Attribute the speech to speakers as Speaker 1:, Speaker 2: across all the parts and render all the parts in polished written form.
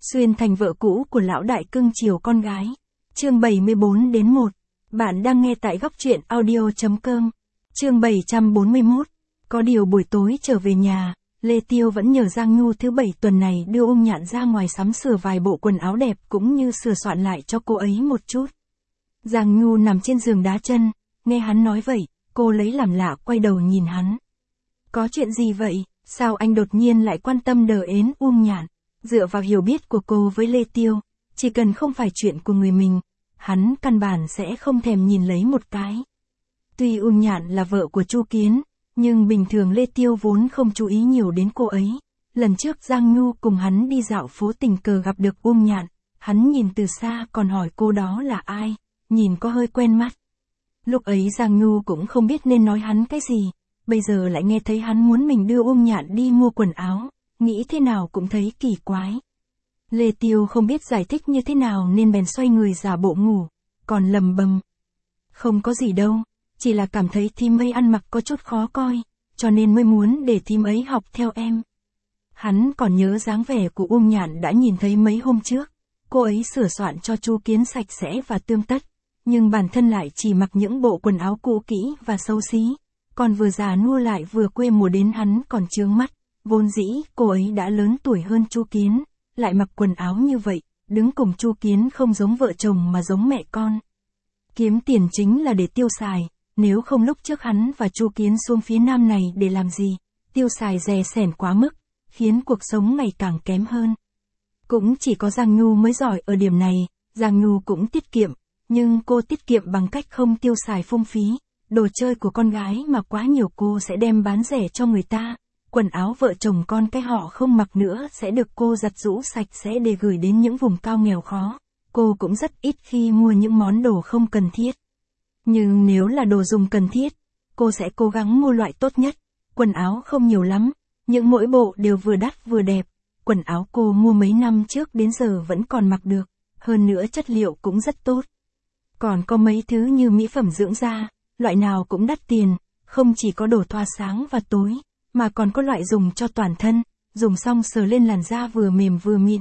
Speaker 1: Xuyên thành vợ cũ của lão đại cưng chiều con gái. Chương 74-1. Bạn đang nghe tại góc truyện audio.com. Chương 741. Có điều buổi tối trở về nhà, Lê Tiêu vẫn nhờ Giang Nhu thứ 7 tuần này đưa Uông Nhạn ra ngoài sắm sửa vài bộ quần áo đẹp cũng như sửa soạn lại cho cô ấy một chút. Giang Nhu nằm trên giường đá chân, nghe hắn nói vậy, cô lấy làm lạ quay đầu nhìn hắn. Có chuyện gì vậy, sao anh đột nhiên lại quan tâm đờ ến Uông Nhạn? Dựa vào hiểu biết của cô với Lê Tiêu, chỉ cần không phải chuyện của người mình, hắn căn bản sẽ không thèm nhìn lấy một cái. Tuy Uông Nhạn là vợ của Chu Kiến, nhưng bình thường Lê Tiêu vốn không chú ý nhiều đến cô ấy. Lần trước Giang Nhu cùng hắn đi dạo phố tình cờ gặp được Uông Nhạn, hắn nhìn từ xa còn hỏi cô đó là ai, nhìn có hơi quen mắt. Lúc ấy Giang Nhu cũng không biết nên nói hắn cái gì, bây giờ lại nghe thấy hắn muốn mình đưa Uông Nhạn đi mua quần áo, nghĩ thế nào cũng thấy kỳ quái. Lê Tiêu không biết giải thích như thế nào nên bèn xoay người giả bộ ngủ, còn lầm bầm. Không có gì đâu, chỉ là cảm thấy thím ấy ăn mặc có chút khó coi, cho nên mới muốn để thím ấy học theo em. Hắn còn nhớ dáng vẻ của Uông Nhạn đã nhìn thấy mấy hôm trước, cô ấy sửa soạn cho Chu Kiến sạch sẽ và tươm tất, nhưng bản thân lại chỉ mặc những bộ quần áo cũ kỹ và xấu xí, còn vừa già nua lại vừa quê mùa đến hắn còn chướng mắt. Vốn dĩ, cô ấy đã lớn tuổi hơn Chu Kiến, lại mặc quần áo như vậy, đứng cùng Chu Kiến không giống vợ chồng mà giống mẹ con. Kiếm tiền chính là để tiêu xài, nếu không lúc trước hắn và Chu Kiến xuống phía nam này để làm gì, tiêu xài rè sẻn quá mức, khiến cuộc sống ngày càng kém hơn. Cũng chỉ có Giang Nhu mới giỏi ở điểm này, Giang Nhu cũng tiết kiệm, nhưng cô tiết kiệm bằng cách không tiêu xài phung phí, đồ chơi của con gái mà quá nhiều cô sẽ đem bán rẻ cho người ta. Quần áo vợ chồng con cái họ không mặc nữa sẽ được cô giặt giũ sạch sẽ để gửi đến những vùng cao nghèo khó. Cô cũng rất ít khi mua những món đồ không cần thiết. Nhưng nếu là đồ dùng cần thiết, cô sẽ cố gắng mua loại tốt nhất. Quần áo không nhiều lắm, nhưng mỗi bộ đều vừa đắt vừa đẹp. Quần áo cô mua mấy năm trước đến giờ vẫn còn mặc được, hơn nữa chất liệu cũng rất tốt. Còn có mấy thứ như mỹ phẩm dưỡng da, loại nào cũng đắt tiền, không chỉ có đồ thoa sáng và tối, mà còn có loại dùng cho toàn thân, dùng xong sờ lên làn da vừa mềm vừa mịn.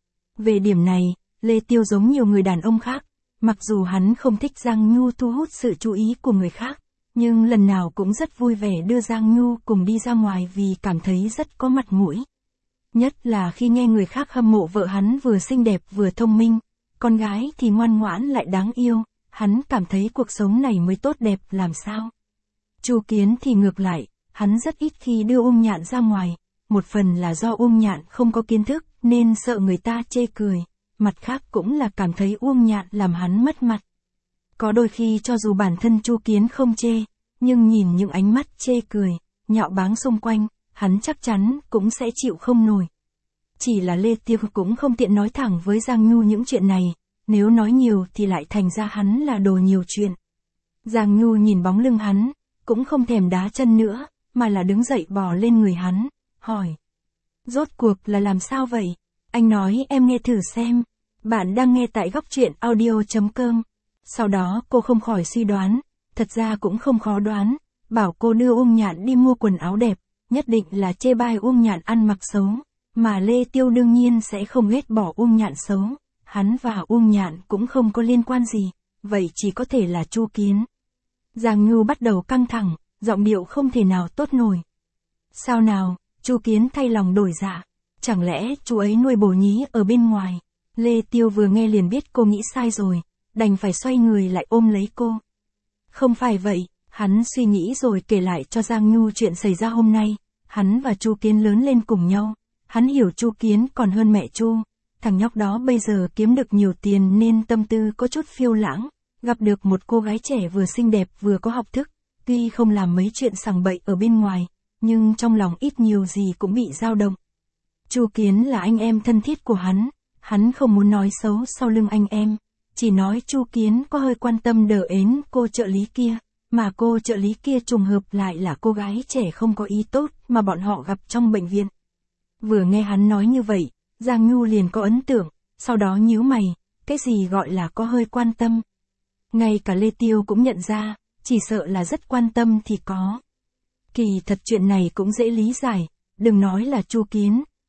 Speaker 1: Về điểm này, Lê Tiêu giống nhiều người đàn ông khác, mặc dù hắn không thích Giang Nhu thu hút sự chú ý của người khác, nhưng lần nào cũng rất vui vẻ đưa Giang Nhu cùng đi ra ngoài vì cảm thấy rất có mặt mũi. Nhất là khi nghe người khác hâm mộ vợ hắn vừa xinh đẹp vừa thông minh, con gái thì ngoan ngoãn lại đáng yêu, hắn cảm thấy cuộc sống này mới tốt đẹp làm sao. Chu Kiến thì ngược lại. Hắn rất ít khi đưa Uông Nhạn ra ngoài, một phần là do Uông Nhạn không có kiến thức nên sợ người ta chê cười, mặt khác cũng là cảm thấy Uông Nhạn làm hắn mất mặt. Có đôi khi cho dù bản thân Chu Kiến không chê, nhưng nhìn những ánh mắt chê cười, nhạo báng xung quanh, hắn chắc chắn cũng sẽ chịu không nổi. Chỉ là Lê Tiêu cũng không tiện nói thẳng với Giang Nhu những chuyện này, nếu nói nhiều thì lại thành ra hắn là đồ nhiều chuyện. Giang Nhu nhìn bóng lưng hắn, cũng không thèm đá chân nữa, mà là đứng dậy bò lên người hắn, hỏi. Rốt cuộc là làm sao vậy? Anh nói em nghe thử xem. Bạn đang nghe tại góc truyện audio.com. Sau đó cô không khỏi suy đoán, thật ra cũng không khó đoán, bảo cô đưa Uông Nhạn đi mua quần áo đẹp, nhất định là chê bai Uông Nhạn ăn mặc xấu, mà Lê Tiêu đương nhiên sẽ không ghét bỏ Uông Nhạn xấu, hắn và Uông Nhạn cũng không có liên quan gì, vậy chỉ có thể là Chu Kiến. Giang Nhu bắt đầu căng thẳng. Giọng điệu không thể nào tốt nổi. Sao nào, Chu Kiến thay lòng đổi dạ, chẳng lẽ chú ấy nuôi bồ nhí ở bên ngoài? Lê Tiêu vừa nghe liền biết cô nghĩ sai rồi, đành phải xoay người lại ôm lấy cô. Không phải vậy, hắn suy nghĩ rồi kể lại cho Giang Nhu chuyện xảy ra hôm nay, hắn và Chu Kiến lớn lên cùng nhau, hắn hiểu Chu Kiến còn hơn mẹ Chu, thằng nhóc đó bây giờ kiếm được nhiều tiền nên tâm tư có chút phiêu lãng, gặp được một cô gái trẻ vừa xinh đẹp vừa có học thức. Tuy không làm mấy chuyện sằng bậy ở bên ngoài, nhưng trong lòng ít nhiều gì cũng bị dao động. Chu Kiến là anh em thân thiết của hắn không muốn nói xấu sau lưng anh em, chỉ nói Chu Kiến có hơi quan tâm đờ ến cô trợ lý kia, mà cô trợ lý kia trùng hợp lại là cô gái trẻ không có ý tốt mà bọn họ gặp trong bệnh viện. Vừa nghe hắn nói như vậy, Giang Nhu liền có ấn tượng, sau đó nhíu mày, cái gì gọi là có hơi quan tâm. Ngay cả Lê Tiêu cũng nhận ra. Chỉ sợ là rất quan tâm thì có. Kỳ thật chuyện này cũng dễ lý giải, đừng nói là Chu Kiến,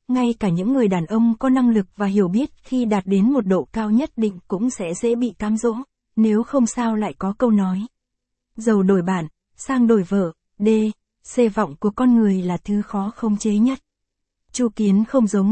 Speaker 1: ngay cả những người đàn ông có năng lực và hiểu biết khi đạt đến một độ cao nhất định cũng sẽ dễ bị cám dỗ, nếu không sao lại có câu nói. Giàu đổi bạn, sang đổi vợ, C vọng của con người là thứ khó khống chế nhất. Chu Kiến không giống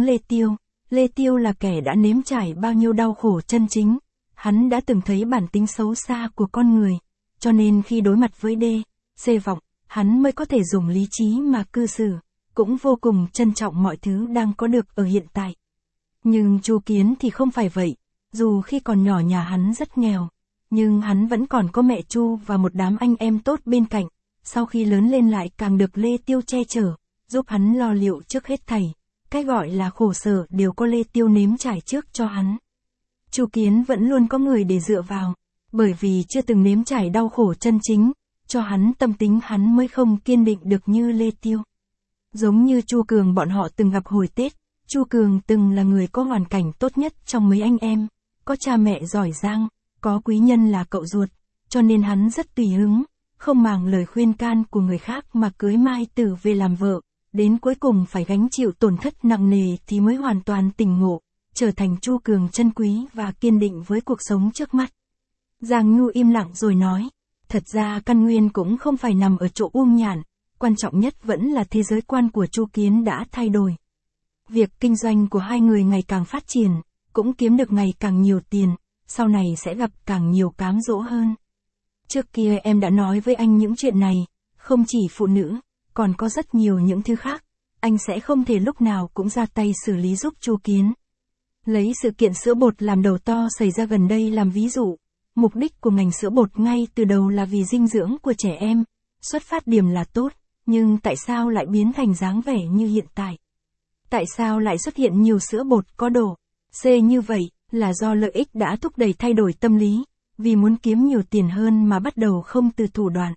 Speaker 1: Lê Tiêu là kẻ đã nếm trải bao nhiêu đau khổ chân chính, hắn đã từng thấy bản tính xấu xa của con người, cho nên khi đối mặt với C vọng, hắn mới có thể dùng lý trí mà cư xử, cũng vô cùng trân trọng mọi thứ đang có được ở hiện tại. Nhưng Chu Kiến thì không phải vậy, dù khi còn nhỏ nhà hắn rất nghèo, nhưng hắn vẫn còn có mẹ Chu và một đám anh em tốt bên cạnh, sau khi lớn lên lại càng được Lê Tiêu che chở, giúp hắn lo liệu trước hết thảy, cái gọi là khổ sở đều có Lê Tiêu nếm trải trước cho hắn. Chu Kiến vẫn luôn có người để dựa vào, bởi vì chưa từng nếm trải đau khổ chân chính, cho hắn tâm tính hắn mới không kiên định được như Lê Tiêu. Giống như Chu Cường bọn họ từng gặp hồi Tết, Chu Cường từng là người có hoàn cảnh tốt nhất trong mấy anh em, có cha mẹ giỏi giang, có quý nhân là cậu ruột, cho nên hắn rất tùy hứng, không màng lời khuyên can của người khác mà cưới Mai Tử về làm vợ, đến cuối cùng phải gánh chịu tổn thất nặng nề thì mới hoàn toàn tỉnh ngộ, trở thành Chu Cường chân quý và kiên định với cuộc sống trước mắt. Giang Nhu im lặng rồi nói, thật ra căn nguyên cũng không phải nằm ở chỗ Uông Nhạn, quan trọng nhất vẫn là thế giới quan của Chu Kiến đã thay đổi. Việc kinh doanh của hai người ngày càng phát triển, cũng kiếm được ngày càng nhiều tiền, sau này sẽ gặp càng nhiều cám dỗ hơn. Trước kia em đã nói với anh những chuyện này, không chỉ phụ nữ, còn có rất nhiều những thứ khác, anh sẽ không thể lúc nào cũng ra tay xử lý giúp Chu Kiến. Lấy sự kiện sữa bột làm đầu to xảy ra gần đây làm ví dụ, mục đích của ngành sữa bột ngay từ đầu là vì dinh dưỡng của trẻ em, xuất phát điểm là tốt, nhưng tại sao lại biến thành dáng vẻ như hiện tại? Tại sao lại xuất hiện nhiều sữa bột có độ C như vậy, là do lợi ích đã thúc đẩy thay đổi tâm lý, vì muốn kiếm nhiều tiền hơn mà bắt đầu không từ thủ đoạn.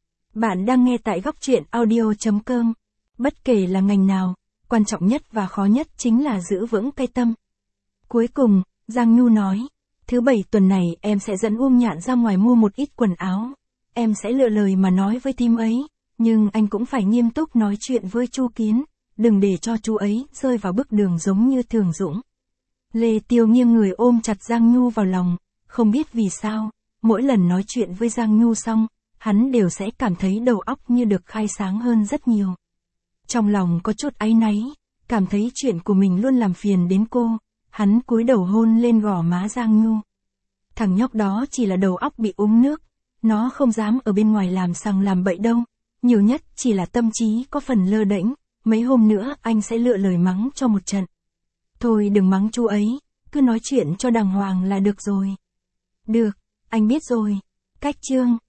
Speaker 1: Bạn đang nghe tại góc truyện audio.com. Bất kể là ngành nào, quan trọng nhất và khó nhất chính là giữ vững cái tâm. Cuối cùng, Giang Nhu nói, thứ Bảy tuần này em sẽ dẫn Uông Nhạn ra ngoài mua một ít quần áo. Em sẽ lựa lời mà nói với team ấy, nhưng anh cũng phải nghiêm túc nói chuyện với Chu Kiến, đừng để cho chú ấy rơi vào bước đường giống như Thường Dũng. Lê Tiêu nghiêng người ôm chặt Giang Nhu vào lòng, không biết vì sao, mỗi lần nói chuyện với Giang Nhu xong, hắn đều sẽ cảm thấy đầu óc như được khai sáng hơn rất nhiều. Trong lòng có chút áy náy, cảm thấy chuyện của mình luôn làm phiền đến cô, hắn cúi đầu hôn lên gò má Giang Nhu. Thằng nhóc đó chỉ là đầu óc bị uống nước, nó không dám ở bên ngoài làm sằng làm bậy đâu, nhiều nhất chỉ là tâm trí có phần lơ đễnh, mấy hôm nữa anh sẽ lựa lời mắng cho một trận. Thôi đừng mắng chú ấy, cứ nói chuyện cho đàng hoàng là được rồi. Được, anh biết rồi. Cách chương